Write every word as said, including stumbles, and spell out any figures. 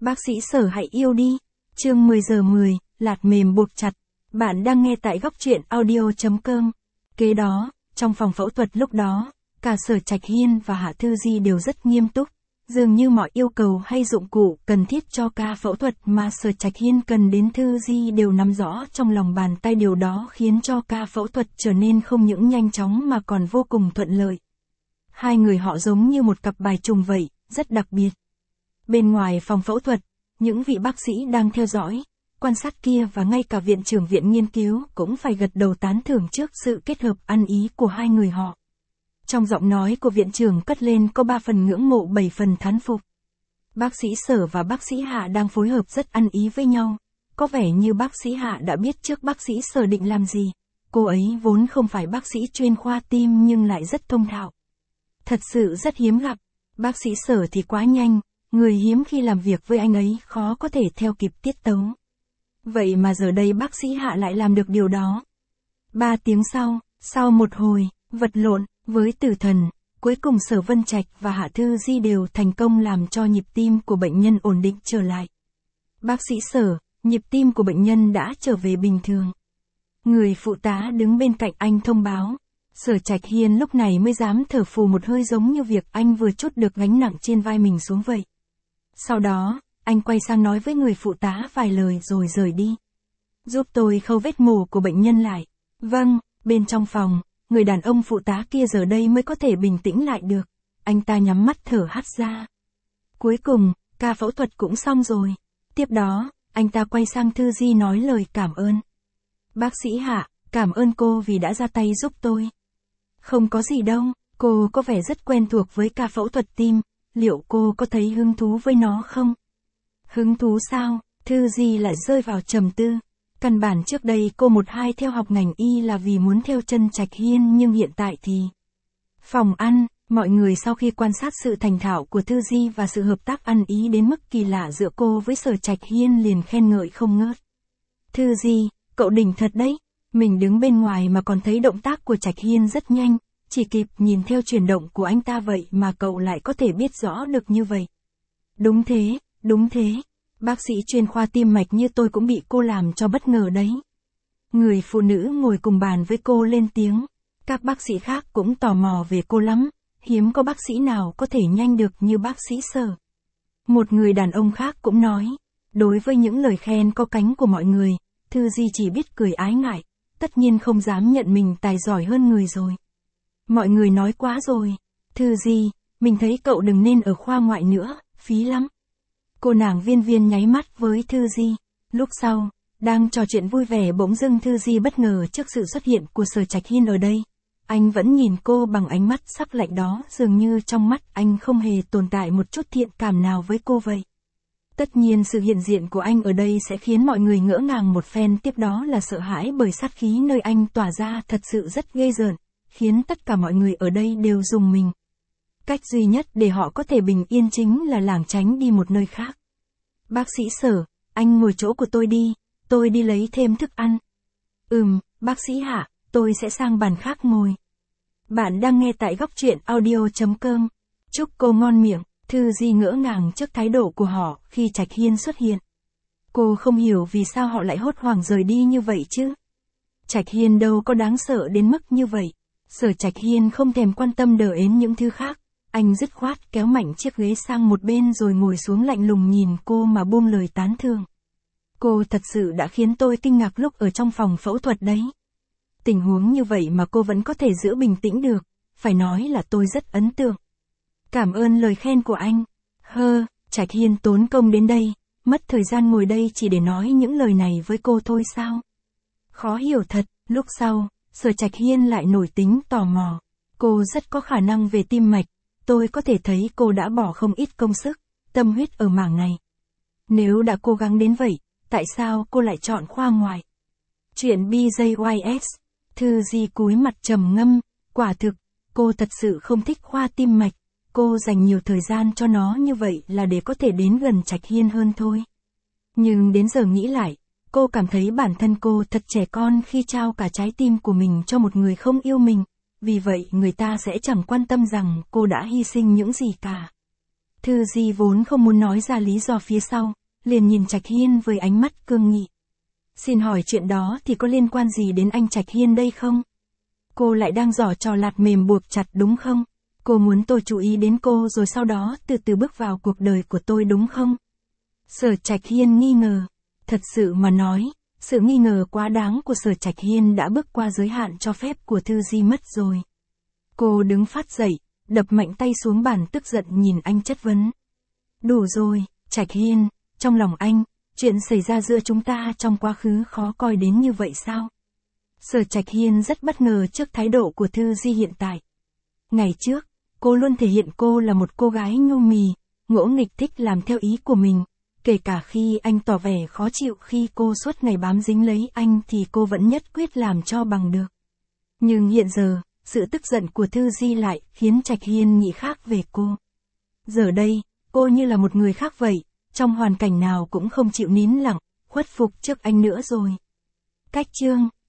Bác sĩ Sở hãy yêu đi. Chương mười giờ mười, lạt mềm buộc chặt. Bạn đang nghe tại góc truyện audio chấm com. Kế đó, trong phòng phẫu thuật lúc đó, cả Sở Trạch Hiên và Hạ Thư Di đều rất nghiêm túc. Dường như mọi yêu cầu hay dụng cụ cần thiết cho ca phẫu thuật mà Sở Trạch Hiên cần đến Thư Di đều nắm rõ trong lòng bàn tay, điều đó khiến cho ca phẫu thuật trở nên không những nhanh chóng mà còn vô cùng thuận lợi. Hai người họ giống như một cặp bài trùng vậy, rất đặc biệt. Bên ngoài phòng phẫu thuật, những vị bác sĩ đang theo dõi, quan sát kia và ngay cả viện trưởng viện nghiên cứu cũng phải gật đầu tán thưởng trước sự kết hợp ăn ý của hai người họ. Trong giọng nói của viện trưởng cất lên có ba phần ngưỡng mộ bảy phần thán phục. Bác sĩ Sở và bác sĩ Hạ đang phối hợp rất ăn ý với nhau. Có vẻ như bác sĩ Hạ đã biết trước bác sĩ Sở định làm gì. Cô ấy vốn không phải bác sĩ chuyên khoa tim nhưng lại rất thông thạo. Thật sự rất hiếm gặp. Bác sĩ Sở thì quá nhanh, người hiếm khi làm việc với anh ấy khó có thể theo kịp tiết tấu. Vậy mà giờ đây bác sĩ Hạ lại làm được điều đó. Ba tiếng sau, sau một hồi vật lộn với tử thần, cuối cùng Sở Vân Trạch và Hạ Thư Di đều thành công làm cho nhịp tim của bệnh nhân ổn định trở lại. Bác sĩ Sở, nhịp tim của bệnh nhân đã trở về bình thường. Người phụ tá đứng bên cạnh anh thông báo. Sở Trạch Hiên lúc này mới dám thở phù một hơi, giống như việc anh vừa trút được gánh nặng trên vai mình xuống vậy. Sau đó, anh quay sang nói với người phụ tá vài lời rồi rời đi. Giúp tôi khâu vết mổ của bệnh nhân lại. Vâng. Bên trong phòng, người đàn ông phụ tá kia giờ đây mới có thể bình tĩnh lại được. Anh ta nhắm mắt thở hắt ra. Cuối cùng, ca phẫu thuật cũng xong rồi. Tiếp đó, anh ta quay sang Thư Di nói lời cảm ơn. Bác sĩ Hạ, cảm ơn cô vì đã ra tay giúp tôi. Không có gì đâu, cô có vẻ rất quen thuộc với ca phẫu thuật tim, liệu cô có thấy hứng thú với nó không? Hứng thú sao? Thư Di lại rơi vào trầm tư. Căn bản trước đây cô một hai theo học ngành y là vì muốn theo chân Trạch Hiên, nhưng hiện tại thì... Phòng ăn, mọi người sau khi quan sát sự thành thạo của Thư Di và sự hợp tác ăn ý đến mức kỳ lạ giữa cô với Sở Trạch Hiên liền khen ngợi không ngớt. Thư Di, cậu đỉnh thật đấy. Mình đứng bên ngoài mà còn thấy động tác của Trạch Hiên rất nhanh, chỉ kịp nhìn theo chuyển động của anh ta vậy mà cậu lại có thể biết rõ được như vậy. Đúng thế, đúng thế. Bác sĩ chuyên khoa tim mạch như tôi cũng bị cô làm cho bất ngờ đấy. Người phụ nữ ngồi cùng bàn với cô lên tiếng. Các bác sĩ khác cũng tò mò về cô lắm, hiếm có bác sĩ nào có thể nhanh được như bác sĩ Sở. Một người đàn ông khác cũng nói, đối với những lời khen có cánh của mọi người, Thư Di chỉ biết cười ái ngại, tất nhiên không dám nhận mình tài giỏi hơn người rồi. Mọi người nói quá rồi. Thư Di, mình thấy cậu đừng nên ở khoa ngoại nữa, phí lắm. Cô nàng viên viên nháy mắt với Thư Di. Lúc sau, đang trò chuyện vui vẻ bỗng dưng Thư Di bất ngờ trước sự xuất hiện của Sở Trạch Hiên ở đây. Anh vẫn nhìn cô bằng ánh mắt sắc lạnh đó, dường như trong mắt anh không hề tồn tại một chút thiện cảm nào với cô vậy. Tất nhiên sự hiện diện của anh ở đây sẽ khiến mọi người ngỡ ngàng một phen, tiếp đó là sợ hãi bởi sát khí nơi anh tỏa ra thật sự rất ghê rợn, khiến tất cả mọi người ở đây đều rùng mình. Cách duy nhất để họ có thể bình yên chính là lảng tránh đi một nơi khác. Bác sĩ Sở, anh ngồi chỗ của tôi đi, tôi đi lấy thêm thức ăn. Ừm, bác sĩ Hạ, tôi sẽ sang bàn khác ngồi. Bạn đang nghe tại góc truyện audio chấm com. Chúc cô ngon miệng. Thư Di ngỡ ngàng trước thái độ của họ khi Trạch Hiên xuất hiện. Cô không hiểu vì sao họ lại hốt hoảng rời đi như vậy chứ. Trạch Hiên đâu có đáng sợ đến mức như vậy. Sở Trạch Hiên không thèm quan tâm đờ ến những thứ khác. Anh dứt khoát kéo mạnh chiếc ghế sang một bên rồi ngồi xuống lạnh lùng nhìn cô mà buông lời tán thưởng. Cô thật sự đã khiến tôi kinh ngạc lúc ở trong phòng phẫu thuật đấy. Tình huống như vậy mà cô vẫn có thể giữ bình tĩnh được, phải nói là tôi rất ấn tượng. Cảm ơn lời khen của anh. Hơ, Trạch Hiên tốn công đến đây, mất thời gian ngồi đây chỉ để nói những lời này với cô thôi sao? Khó hiểu thật. Lúc sau, Sở Trạch Hiên lại nổi tính tò mò. Cô rất có khả năng về tim mạch, tôi có thể thấy cô đã bỏ không ít công sức, tâm huyết ở mảng này. Nếu đã cố gắng đến vậy, tại sao cô lại chọn khoa ngoại? Chuyện bê gi i ét, Thư Di cúi mặt trầm ngâm, quả thực, cô thật sự không thích khoa tim mạch. Cô dành nhiều thời gian cho nó như vậy là để có thể đến gần Trạch Hiên hơn thôi. Nhưng đến giờ nghĩ lại, cô cảm thấy bản thân cô thật trẻ con khi trao cả trái tim của mình cho một người không yêu mình, vì vậy người ta sẽ chẳng quan tâm rằng cô đã hy sinh những gì cả. Thư Di vốn không muốn nói ra lý do phía sau, liền nhìn Trạch Hiên với ánh mắt cương nghị. Xin hỏi chuyện đó thì có liên quan gì đến anh Trạch Hiên đây không? Cô lại đang giở trò lạt mềm buộc chặt đúng không? Cô muốn tôi chú ý đến cô rồi sau đó từ từ bước vào cuộc đời của tôi đúng không? Sở Trạch Hiên nghi ngờ. Thật sự mà nói, sự nghi ngờ quá đáng của Sở Trạch Hiên đã bước qua giới hạn cho phép của Thư Di mất rồi. Cô đứng phát dậy, đập mạnh tay xuống bàn tức giận nhìn anh chất vấn. Đủ rồi, Trạch Hiên, trong lòng anh, chuyện xảy ra giữa chúng ta trong quá khứ khó coi đến như vậy sao? Sở Trạch Hiên rất bất ngờ trước thái độ của Thư Di hiện tại. Ngày trước, cô luôn thể hiện cô là một cô gái nhu mì, ngỗ nghịch thích làm theo ý của mình. Kể cả khi anh tỏ vẻ khó chịu khi cô suốt ngày bám dính lấy anh thì cô vẫn nhất quyết làm cho bằng được. Nhưng hiện giờ, sự tức giận của Thư Di lại khiến Trạch Hiên nghĩ khác về cô. Giờ đây, cô như là một người khác vậy, trong hoàn cảnh nào cũng không chịu nín lặng, khuất phục trước anh nữa rồi. Cách chương